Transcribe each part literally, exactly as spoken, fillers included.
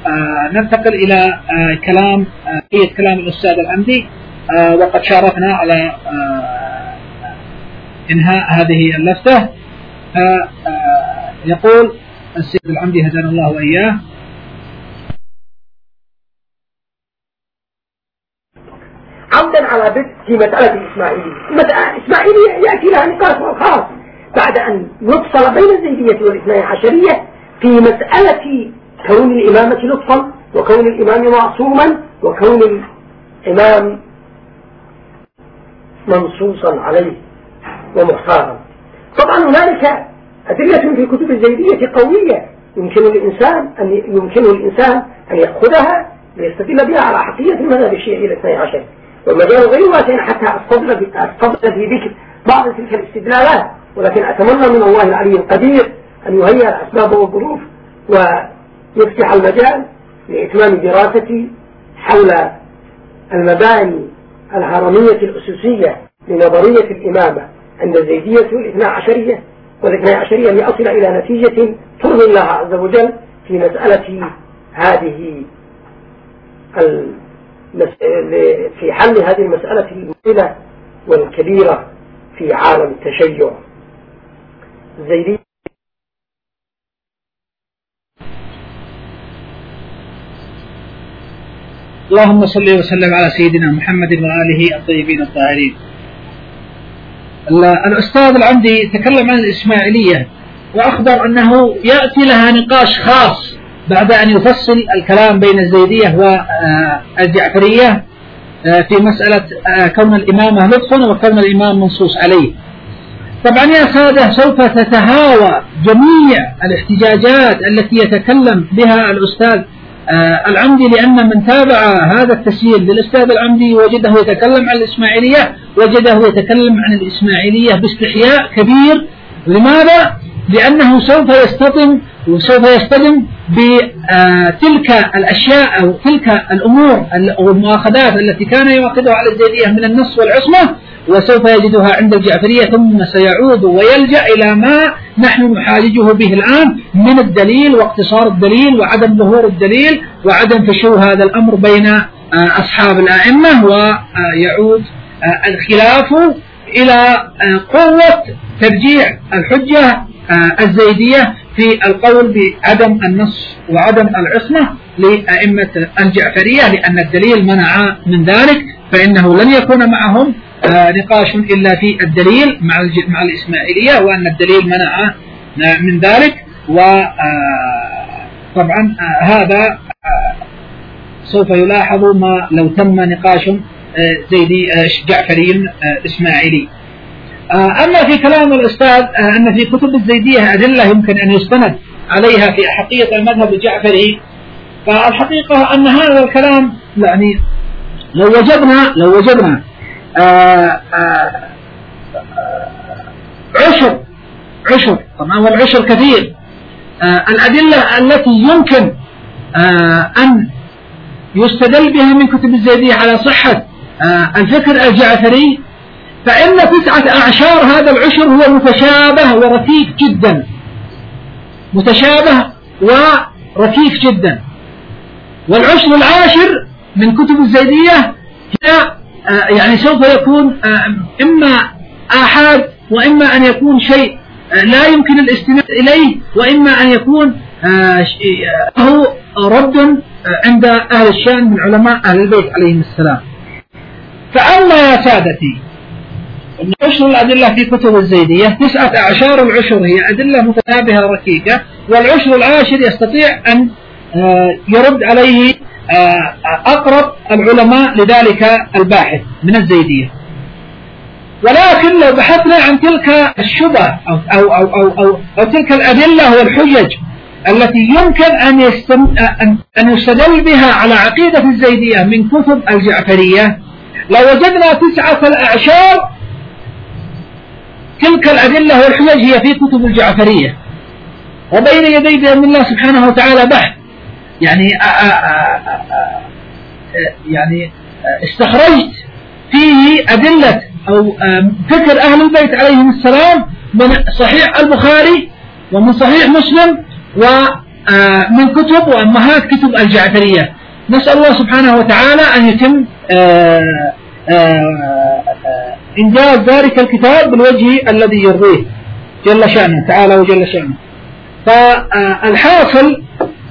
وننتقل إلى كلام بقية كلام الأستاذ العمدي، وقد شاركنا على إنهاء هذه اللفتة. يقول السيد العمدي هدانا الله وإياه: عودا على بدء في مسألة الإسماعيلية. الإسماعيلية يأتي لها نقاش خاص بعد أن يفصل بين الزيدية والاثني عشرية في مسألة كون الإمامة لطفا، وكون الإمام معصوما، وكون الإمام منصوصا عليه ومختارا. طبعا هنالك أدلة في كتب الزيدية قوية يمكن الإنسان أن يمكنه الإنسان أن يأخذها ليستدل بها على حقيقة المذهب الشيعي الاثني عشر، والمجال غير واسع حتى أستفضل في ذكر بعض تلك الاستدلالات، ولكن أتمنى من الله العلي القدير أن يهيئ الأسباب والظروف ويفتح المجال لإتمام دراستي حول المباني الهرمية الأساسية لنظرية الإمامة عند الزيدية والاثنى عشرية، والاثنى عشرية لأصل إلى نتيجة ترضي الله عز وجل في مسألة هذه في حل هذه المسألة المشكلة والكبيرة في عالم التشيع الزيدي. اللهم صل وسلم على سيدنا محمد وآله الطيبين الطاهرين. الأستاذ العمدي تكلم عن الإسماعيلية وأخبر أنه يأتي لها نقاش خاص بعد أن يفصل الكلام بين الزيدية والجعفرية في مسألة كون الإمامة لطفا وكون الإمام منصوص عليه. طبعا يا سادة سوف تتهاوى جميع الاحتجاجات التي يتكلم بها الأستاذ العمدي، لأن من تابع هذا التسجيل للأستاذ العمدي وجده يتكلم عن الإسماعيلية، وجده يتكلم عن الإسماعيلية باستحياء كبير. لماذا؟ لأنه سوف يصطدم وسوف يصطدم بتلك الأشياء أو تلك الأمور أو المؤاخذات التي كان يؤخذها على الزيدية من النص والعصمة، وسوف يجدها عند الجعفرية، ثم سيعود ويلجأ إلى ما نحن نحاججه به الآن من الدليل واقتصار الدليل وعدم ظهور الدليل وعدم فشو هذا الأمر بين أصحاب الأئمة، ويعود الخلاف إلى قوة ترجيع الحجة الزيدية في القول بعدم النص وعدم العصمة لأئمة الجعفرية، لأن الدليل منع من ذلك، فإنه لن يكون معهم نقاش إلا في الدليل مع مع الإسماعيلية، وأن الدليل منع من ذلك. وطبعا هذا سوف يلاحظ ما لو تم نقاش زيدي جعفري إسماعيلي. أما في كلام الأستاذ أن في كتب الزيدية أدلة يمكن أن يستند عليها في حقيقة المذهب الجعفري، فالحقيقة أن هذا الكلام يعني لو وجدنا لو وجدنا آآ آآ عشر عشر طبعا والعشر كثير الأدلة التي يمكن أن يستدل بها من كتب الزيدية على صحة الفكر الجعفري، فإن تسعة أعشار هذا العشر هو متشابه وركيك جدا، متشابه وركيك جدا. والعشر العاشر من كتب الزيدية هي يعني سوف يكون إما آحاد، وإما أن يكون شيء لا يمكن الاستناد إليه، وإما أن يكون هو رد عند أهل الشأن من علماء أهل البيت عليهم السلام. فأما يا سادتي أن عشر الأدلة في كتب الزيدية تسعة أعشار العشر هي أدلة متشابهة ركيكة، والعشر العاشر يستطيع أن يرد عليه أقرب العلماء لذلك الباحث من الزيدية. ولكن لو بحثنا عن تلك الشبه أو, أو, أو, أو, أو, أو تلك الأدلة والحجج التي يمكن أن, يستم أن يستدل بها على عقيدة الزيدية من كتب الجعفرية، لو وجدنا تسعة الأعشار تلك الأدلة والحجج هي في كتب الجعفرية، وبين يدي بإذن الله سبحانه وتعالى بحث يعني آآ آآ يعني استخرجت فيه أدلة أو فكر أهل البيت عليهم السلام من صحيح البخاري ومن صحيح مسلم من كتب وأمهات كتب الجعفرية. نسأل الله سبحانه وتعالى أن يتم إنجاز ذلك الكتاب بالوجه الذي يرضيه جل شأنه تعالى وجل شأنه. فالحاصل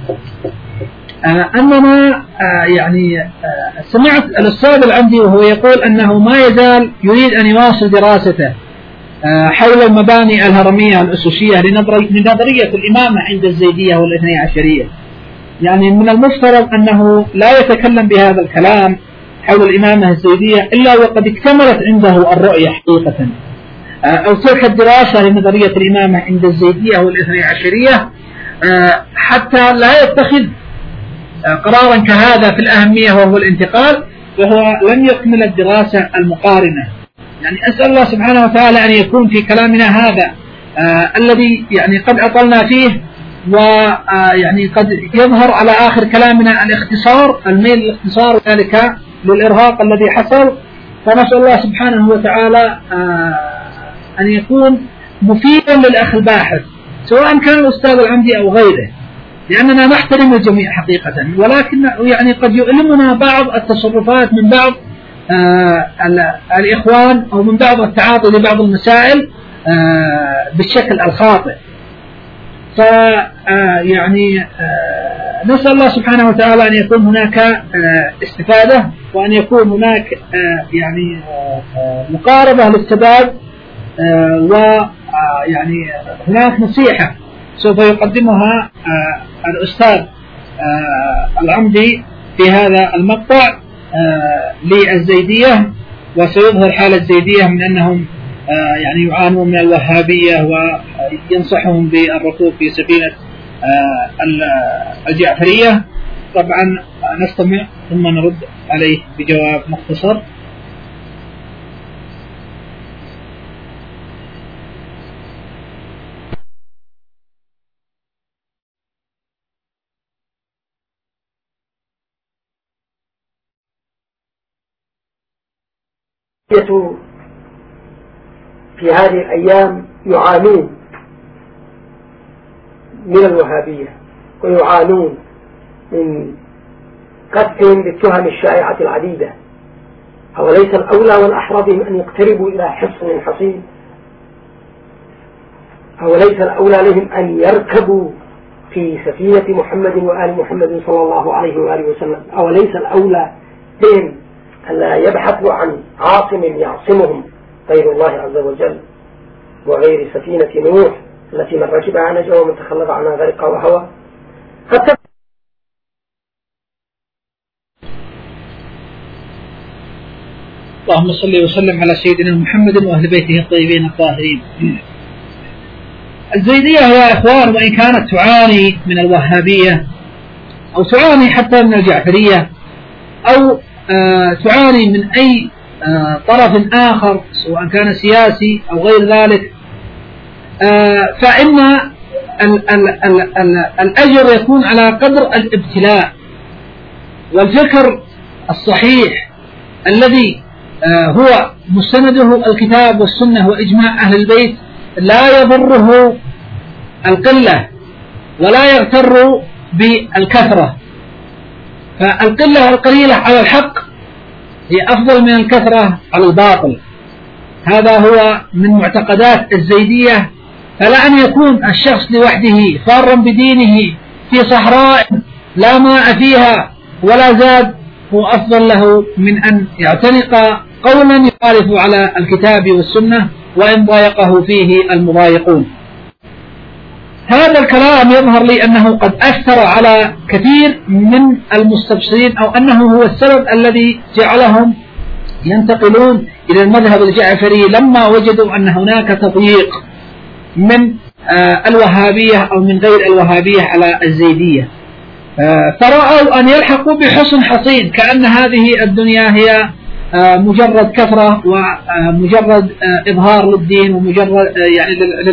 أننا يعني سمعت الأستاذ العمدي وهو يقول أنه ما يزال يريد أن يواصل دراسته حول المباني الهرمية الأسسية لنظرية الإمامة عند الزيدية والاثني عشرية. يعني من المفترض أنه لا يتكلم بهذا الكلام حول الإمامة الزيدية إلا وقد اكتملت عنده الرؤية حقيقة، أو تلك الدراسة لنظرية الإمامة عند الزيدية والاثني عشرية، حتى لا يتخذ قرارا كهذا في الأهمية وهو الانتقال وهو لم يكمل الدراسة المقارنة. يعني أسأل الله سبحانه وتعالى أن يكون في كلامنا هذا آه الذي يعني قد أطلنا فيه، ويعني قد يظهر على آخر كلامنا الاختصار، الميل للاختصار وذلك للإرهاق الذي حصل. فنسأل الله سبحانه وتعالى آه أن يكون مفيدا للأخ الباحث سواء كان الأستاذ العمدي أو غيره، لأننا نحترم الجميع حقيقة، ولكن يعني قد يؤلمنا بعض التصرفات من بعض آه الإخوان أو من بعض التعاطي لبعض المسائل آه بالشكل الخاطئ. فيعني آه نسأل الله سبحانه وتعالى أن يكون هناك آه استفادة، وأن يكون هناك آه يعني آه مقاربة للسباب، آه ويعني هناك نصيحة سوف يقدمها آه الأستاذ آه العمدي في هذا المقطع آه للزيدية، وسيظهر حال الزيدية من أنهم آه يعني يعانون من الوهابية، وينصحهم بالركوب في سفينة آه الجعفرية. طبعا نستمع ثم نرد عليه بجواب مختصر. في هذه الأيام يعانون من الوهابية ويعانون من قذفهم بالتهم الشائعة العديدة، أوليس الأولى والأحرى بهم أن يقتربوا إلى حصن حصين؟ أوليس الأولى لهم أن يركبوا في سفينة محمد وآل محمد صلى الله عليه وآله وسلم؟ أوليس الأولى بهم ألا يبحثوا عن عاصم يعصمهم غير الله عز وجل وغير سفينة نوح التي من ركبها نجا ومن تخلف عنها غرق وهوى؟ اللهم صل وسلم على سيدنا محمد وأهل بيته الطيبين الطاهرين. الزيدية يا إخوان وإن كانت تعاني من الوهابية أو تعاني حتى من الجعفرية أو آه تعاني من أي آه طرف آخر سواء كان سياسي أو غير ذلك، آه فإن ال ال ال ال الأجر يكون على قدر الابتلاء، والفكر الصحيح الذي آه هو مستنده الكتاب والسنة وإجماع أهل البيت لا يضره القلة ولا يغتر بالكثرة، فالقلة القليلة على الحق هي أفضل من الكثرة على الباطل. هذا هو من معتقدات الزيدية. فلا أن يكون الشخص لوحده فارا بدينه في صحراء لا ماء فيها ولا زاد هو أفضل له من أن يعتنق قولا يخالف على الكتاب والسنة وإن ضايقه فيه المضايقون. هذا الكلام يظهر لي أنه قد أثر على كثير من المستبصرين، أو أنه هو السبب الذي جعلهم ينتقلون إلى المذهب الجعفري لما وجدوا أن هناك تضييق من الوهابية أو من غير الوهابية على الزيدية، فرأوا أن يلحقوا بحصن حصين، كأن هذه الدنيا هي مجرد كثرة ومجرد إظهار للدين ومجرد يعني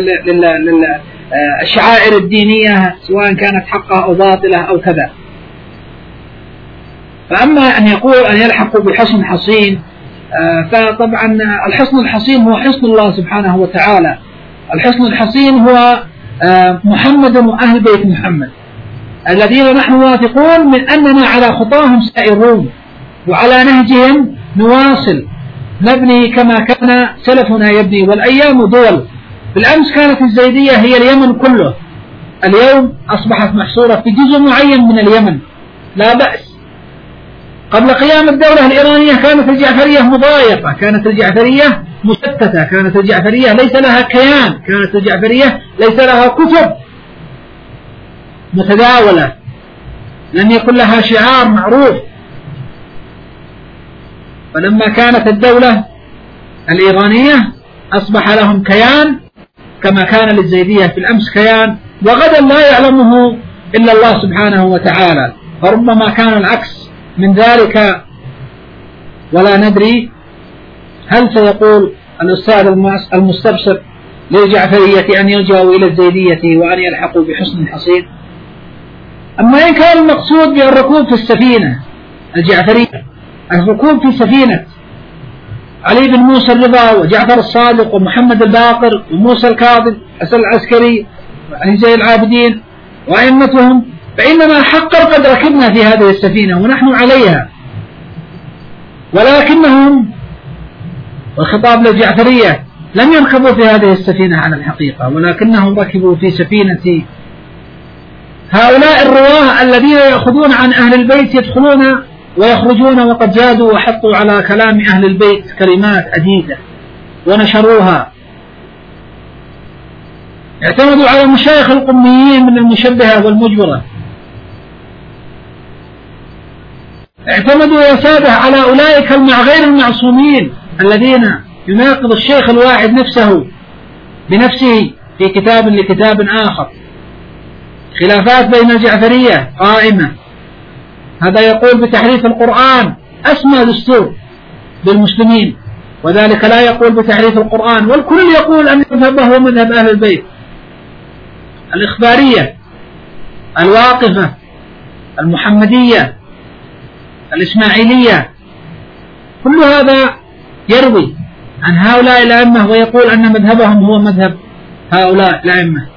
للشعائر الدينية سواء كانت حقة أو باطلة أو كذا. فأما أن يقول أن يلحقوا بحصن حصين، فطبعا الحصن الحصين هو حصن الله سبحانه وتعالى. الحصن الحصين هو محمد وأهل بيت محمد، الذين نحن واثقون من أننا على خطاهم سائرون وعلى نهجهم نواصل نبني كما كان سلفنا يبني. والأيام دول. بالأمس كانت الزيدية هي اليمن كله، اليوم أصبحت محصورة في جزء معين من اليمن، لا بأس. قبل قيام الدولة الإيرانية كانت الجعفرية مضايقة، كانت الجعفرية مشتتة، كانت الجعفرية ليس لها كيان، كانت الجعفرية ليس لها كتب متداولة، لم يكن لها شعار معروف. فلما كانت الدولة الإيرانية أصبح لهم كيان كما كان للزيدية في الأمس كيان، وغدا لا يعلمه إلا الله سبحانه وتعالى، فربما كان العكس من ذلك ولا ندري. هل سيقول الأستاذ المستبشر للجعفرية أن يرجعوا إلى الزيدية وأن يلحقوا بحسن حصين؟ أما إن كان المقصود بالركوب في السفينة الجعفرية، الركوب في سفينة علي بن موسى الرضا وجعفر الصادق ومحمد الباقر وموسى الكاظم حسن العسكري وعلي زين العابدين وأئمتهم، فإننا حقا قد ركبنا في هذه السفينة ونحن عليها، ولكنهم والخطاب للجعفرية لم يركبوا في هذه السفينة على الحقيقة، ولكنهم ركبوا في سفينة هؤلاء الرواه الذين يأخذون عن أهل البيت يدخلون ويخرجون وقد زادوا وحطوا على كلام أهل البيت كلمات عديدة ونشروها. اعتمدوا على مشايخ القميين من المشبهة والمجبرة، اعتمدوا يا سادة على أولئك المع غير المعصومين الذين يناقض الشيخ الواحد نفسه بنفسه في كتاب لكتاب آخر. خلافات بين الجعفرية قائمة، هذا يقول بتحريف القرآن أسمى دستور بالمسلمين، وذلك لا يقول بتحريف القرآن، والكل يقول أن مذهبه هو مذهب أهل البيت. الإخبارية، الواقفة، المحمدية، الإسماعيلية، كل هذا يروي عن هؤلاء الأئمة ويقول أن مذهبهم هو مذهب هؤلاء الأئمة.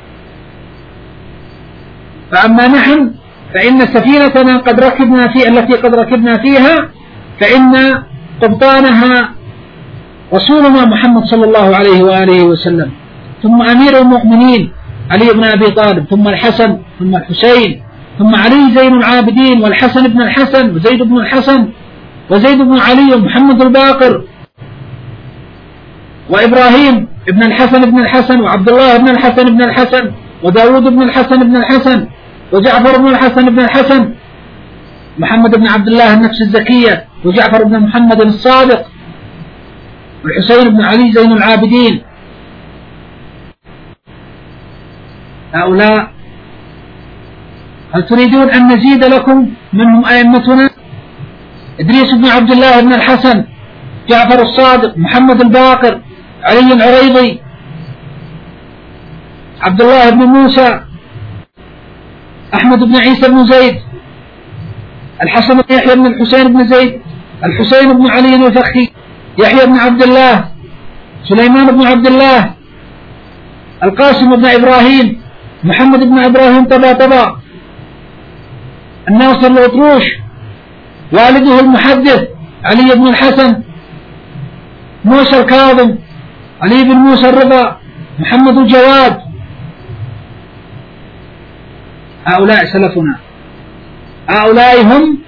فأما نحن فإن سفينتنا قد ركبنا في التي قد ركبنا فيها فإن قبطانها رسولنا محمد صلى الله عليه وآله وسلم، ثم أمير المؤمنين علي بن أبي طالب، ثم الحسن، ثم الحسين، ثم علي زين العابدين والحسن بن الحسن وزيد بن الحسن وزيد بن علي ومحمد الباقر وإبراهيم ابن الحسن بن الحسن وعبد الله بن الحسن بن الحسن وداود بن الحسن بن الحسن وجعفر بن الحسن بن الحسن، محمد بن عبد الله النفس الزكية وجعفر بن محمد الصادق والحسين بن علي زين العابدين. هؤلاء هل تريدون أن نزيد لكم؟ منهم أئمتنا إدريس بن عبد الله بن الحسن، جعفر الصادق، محمد الباقر، علي العريضي، عبد الله بن موسى، أحمد بن عيسى بن زيد، الحسن بن يحيى بن الحسين بن زيد، الحسين بن علي الفخي، يحيى بن عبد الله، سليمان بن عبد الله، القاسم بن إبراهيم، محمد بن إبراهيم طبا طبا، الناصر الأطروش، والده المحدث علي بن الحسن، موسى الكاظم، علي بن موسى الرضا، محمد الجواد. هؤلاء سلفنا، هؤلاء هم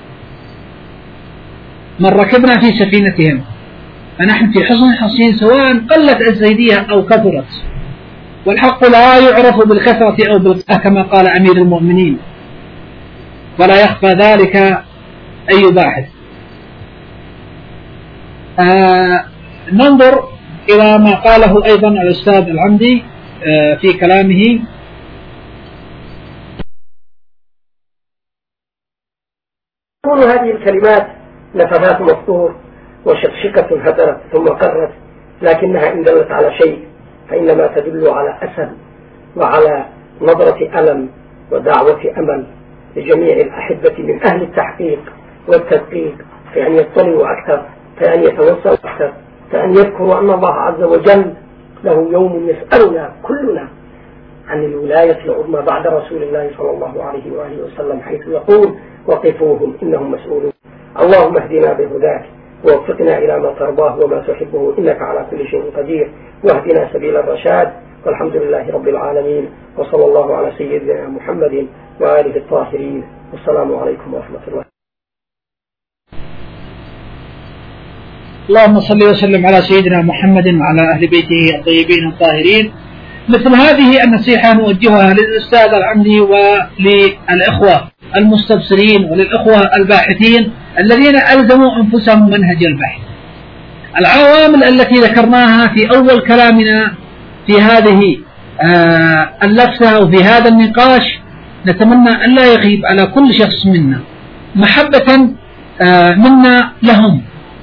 من ركبنا في سفينتهم، فنحن في حصن حصين سواء قلت الزيدية أو كثرت، والحق لا يعرف بالكثرة أو بالقلة كما قال أمير المؤمنين، ولا يخفى ذلك أي باحث. آه ننظر إلى ما قاله أيضا الأستاذ العمدي آه في كلامه. تكون هذه الكلمات نفذات مسطور وشقشقة هدرت ثم قرت، لكنها إن دلت على شيء فإنما تدل على أسى وعلى نظرة ألم ودعوة أمل لجميع الأحبة من أهل التحقيق والتدقيق، فأن يطلعوا أكثر، فأن يتوسعوا أكثر، فأن يذكروا أن الله عز وجل له يوم يسألنا كلنا عن الولاية العظمى بعد رسول الله صلى الله عليه وآله وسلم، حيث يقول وقفوهم إنهم مسؤولون. اللهم اهدنا بهداك ووفقنا إلى ما ترضاه وما تحبه إنك على كل شيء قدير، واهدنا سبيل الرشاد، والحمد لله رب العالمين، وصلى الله على سيدنا محمد وآله الطاهرين، والسلام عليكم ورحمة الله. اللهم صل وسلم على سيدنا محمد وعلى أهل بيته الطيبين الطاهرين. مثل هذه النصيحة نوجهها للأستاذ العمدي وللإخوة المستبصرين وللإخوة الباحثين الذين ألزموا أنفسهم منهج البحث. العوامل التي ذكرناها في أول كلامنا في هذه اللفة وفي هذا النقاش نتمنى أن لا يغيب على كل شخص منا محبة منا لهم،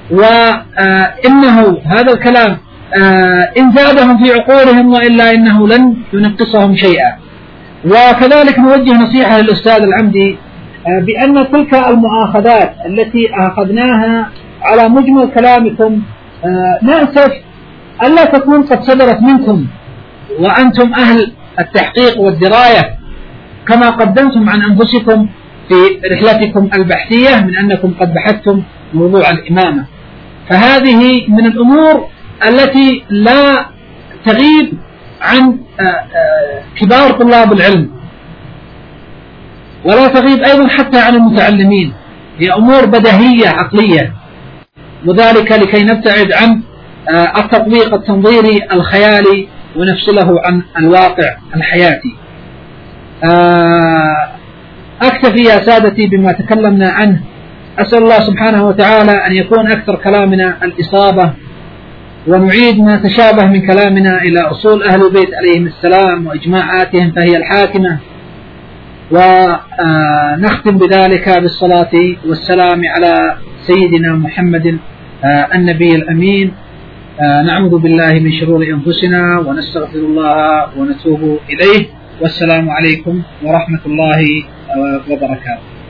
وإنه هذا الكلام إن زادهم في عقولهم وإلا إنه لن ينقصهم شيئا. وكذلك نوجه نصيحة للأستاذ العمدي بأن تلك المؤاخذات التي أخذناها على مجمل كلامكم نأسف ألا تكون قد صدرت منكم وأنتم أهل التحقيق والدراية كما قدمتم عن أنفسكم في رحلتكم البحثية من أنكم قد بحثتم موضوع الإمامة. فهذه من الأمور التي لا تغيب عن كبار طلاب العلم ولا تغيب أيضا حتى عن المتعلمين، هي أمور بديهية عقلية، وذلك لكي نبتعد عن التطبيق التنظيري الخيالي ونفصله عن الواقع الحياتي. أكتفي يا سادتي بما تكلمنا عنه. أسأل الله سبحانه وتعالى أن يكون أكثر كلامنا الإصابة، ونعيد ما تشابه من كلامنا إلى أصول أهل البيت عليهم السلام وإجماعاتهم فهي الحاكمة، ونختم بذلك بالصلاة والسلام على سيدنا محمد النبي الأمين. نعوذ بالله من شرور أنفسنا ونستغفر الله ونتوب إليه، والسلام عليكم ورحمة الله وبركاته.